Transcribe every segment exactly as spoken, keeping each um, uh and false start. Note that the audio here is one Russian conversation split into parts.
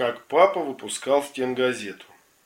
Как папа выпускал стенгазету.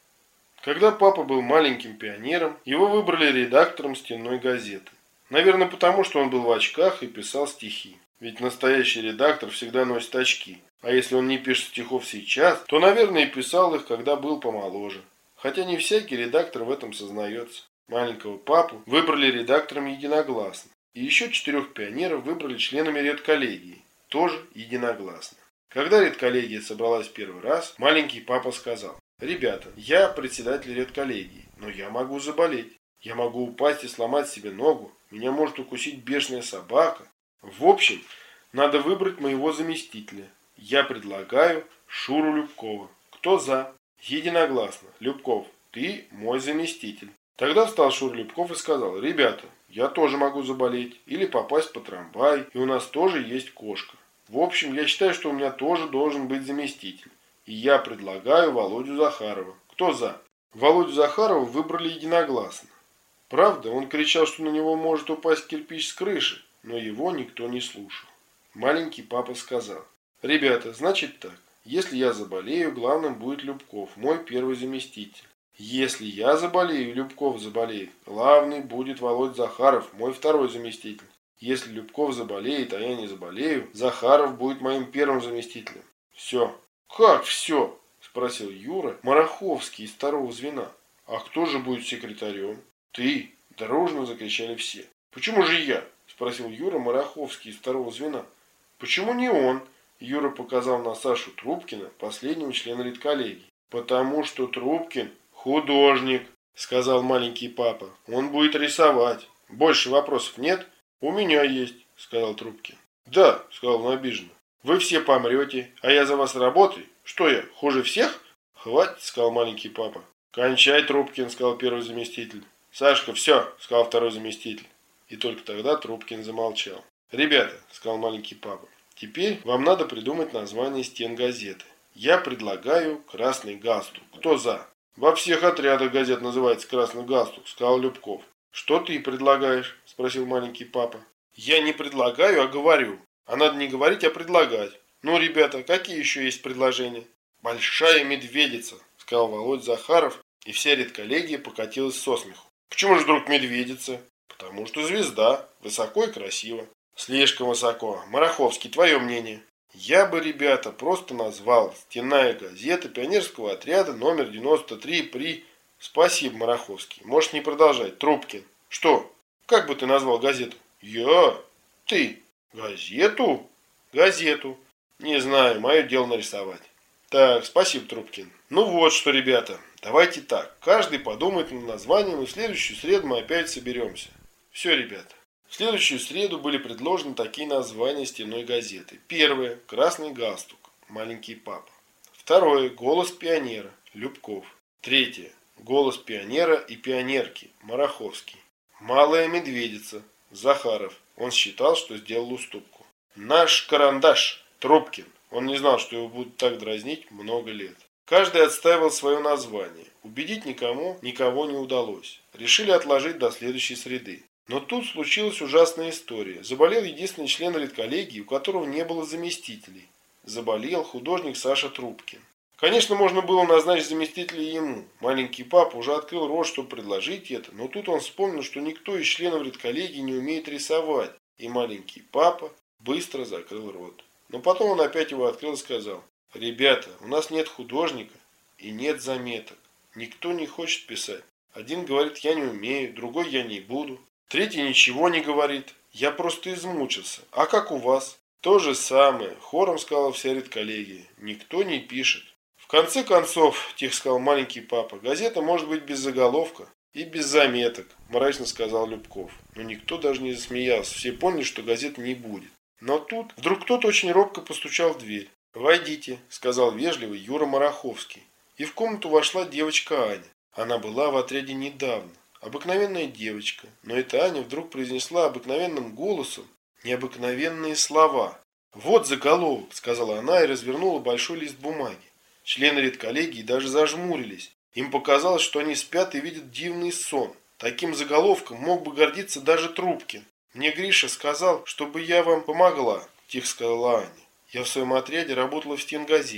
Когда папа был маленьким пионером, его выбрали редактором стенной газеты. Наверное, потому что он был в очках и писал стихи. Ведь настоящий редактор всегда носит очки. А если он не пишет стихов сейчас, то, наверное, и писал их, когда был помоложе. Хотя не всякий редактор в этом сознается. Маленького папу выбрали редактором единогласно. И еще четырех пионеров выбрали членами редколлегии. Тоже единогласно. Когда редколлегия собралась первый раз, маленький папа сказал: «Ребята, я председатель редколлегии, но я могу заболеть. Я могу упасть и сломать себе ногу. Меня может укусить бешеная собака. В общем, надо выбрать моего заместителя. Я предлагаю Шуру Любкова. Кто за?» Единогласно. Любков, ты мой заместитель. Тогда встал Шура Любков и сказал: «Ребята, я тоже могу заболеть или попасть под трамвай, и у нас тоже есть кошка. В общем, я считаю, что у меня тоже должен быть заместитель. И я предлагаю Володю Захарова. Кто за?» Володю Захарова выбрали единогласно. Правда, он кричал, что на него может упасть кирпич с крыши, но его никто не слушал. Маленький папа сказал: «Ребята, значит так. Если я заболею, главным будет Любков, мой первый заместитель. Если я заболею и Любков заболеет, главный будет Володя Захаров, мой второй заместитель. Если Любков заболеет, а я не заболею, Захаров будет моим первым заместителем. Все». «Как все?» – спросил Юра Мараховский из второго звена. «А кто же будет секретарем?» «Ты!» – дружно закричали все. «Почему же я?» – спросил Юра Мараховский из второго звена. «Почему не он?» – Юра показал на Сашу Трубкина, последнего члена редколлегии. «Потому что Трубкин художник», – сказал маленький папа. «Он будет рисовать. Больше вопросов нет?» «У меня есть», – сказал Трубкин. «Да», – сказал он обиженно. «Вы все помрете, а я за вас работаю. Что я, хуже всех?» «Хватит», – сказал маленький папа. «Кончай, Трубкин», – сказал первый заместитель. «Сашка, все», – сказал второй заместитель. И только тогда Трубкин замолчал. «Ребята», – сказал маленький папа, – «теперь вам надо придумать название стенгазеты. Я предлагаю «Красный галстук». Кто за?» «Во всех отрядах газет называется «Красный галстук», – сказал Любков. «Что ты предлагаешь?» – спросил маленький папа. «Я не предлагаю, а говорю. А надо не говорить, а предлагать. Ну, ребята, какие еще есть предложения?» «Большая медведица», – сказал Володя Захаров, и вся редколлегия покатилась со смеху. «Почему же вдруг медведица?» «Потому что звезда. Высоко и красиво». «Слишком высоко. Мараховский, твое мнение?» «Я бы, ребята, просто назвал «Стенная газета пионерского отряда номер девяносто три при...» «Спасибо, Мараховский. Можешь не продолжать. Трубкин». «Что? Как бы ты назвал газету?» «Я? Ты? Газету?» «Газету. Не знаю, мое дело нарисовать». «Так, спасибо, Трубкин. Ну вот что, ребята, давайте так. Каждый подумает над названием, и в следующую среду мы опять соберемся. Все, ребята». В следующую среду были предложены такие названия стенной газеты. Первое – «Красный галстук», маленький папа. Второе – «Голос пионера», Любков. Третье – «Голос пионера и пионерки», Мараховский. «Малая медведица», Захаров. Он считал, что сделал уступку. «Наш карандаш», Трубкин. Он не знал, что его будут так дразнить много лет. Каждый отстаивал свое название. Убедить никому никого не удалось. Решили отложить до следующей среды. Но тут случилась ужасная история. Заболел единственный член редколлегии, у которого не было заместителей. Заболел художник Саша Трубкин. Конечно, можно было назначить заместителя ему. Маленький папа уже открыл рот, чтобы предложить это, но тут он вспомнил, что никто из членов редколлегии не умеет рисовать. И маленький папа быстро закрыл рот. Но потом он опять его открыл и сказал: «Ребята, у нас нет художника и нет заметок. Никто не хочет писать. Один говорит: я не умею, другой: я не буду. Третий ничего не говорит. Я просто измучился. А как у вас?» «То же самое», – хором сказала вся редколлегия. «Никто не пишет». «В конце концов, – тихо сказал маленький папа, – газета может быть без заголовка и без заметок», – мрачно сказал Любков. Но никто даже не засмеялся. Все поняли, что газет не будет. Но тут вдруг кто-то очень робко постучал в дверь. «Войдите», – сказал вежливый Юра Мараховский. И в комнату вошла девочка Аня. Она была в отряде недавно. Обыкновенная девочка, но эта Аня вдруг произнесла обыкновенным голосом необыкновенные слова. «Вот заголовок», – сказала она и развернула большой лист бумаги. Члены редколлегии даже зажмурились. Им показалось, что они спят и видят дивный сон. Таким заголовком мог бы гордиться даже Трубкин. «Мне Гриша сказал, чтобы я вам помогла», – тихо сказала Аня. «Я в своем отряде работала в стенгазете.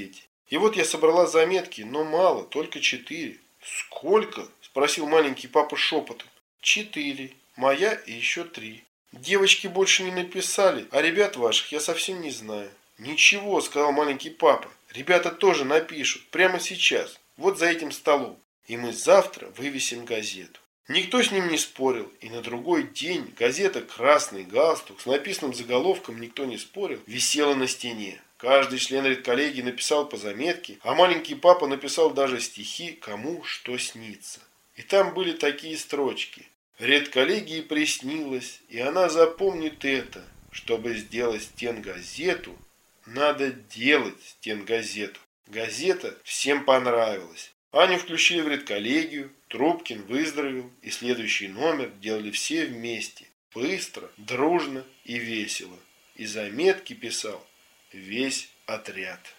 И вот я собрала заметки, но мало, только четыре. Сколько? Спросил маленький папа шепотом. Четыре. Моя и еще три. Девочки больше не написали, а ребят ваших я совсем не знаю. Ничего, сказал маленький папа. Ребята тоже напишут, прямо сейчас, вот за этим столом. И мы завтра вывесим газету. Никто с ним не спорил, и на другой день газета «Красный галстук» с написанным заголовком «Никто не спорил» висела на стене. Каждый член редколлегии написал по заметке, а маленький папа написал даже стихи «Кому что снится». И там были такие строчки. Редколлегии приснилось, и она запомнит это. Чтобы сделать стенгазету, надо делать стенгазету. Газета всем понравилась. Аню включили в редколлегию, Трубкин выздоровел, и следующий номер делали все вместе. Быстро, дружно и весело. И заметки писал весь отряд.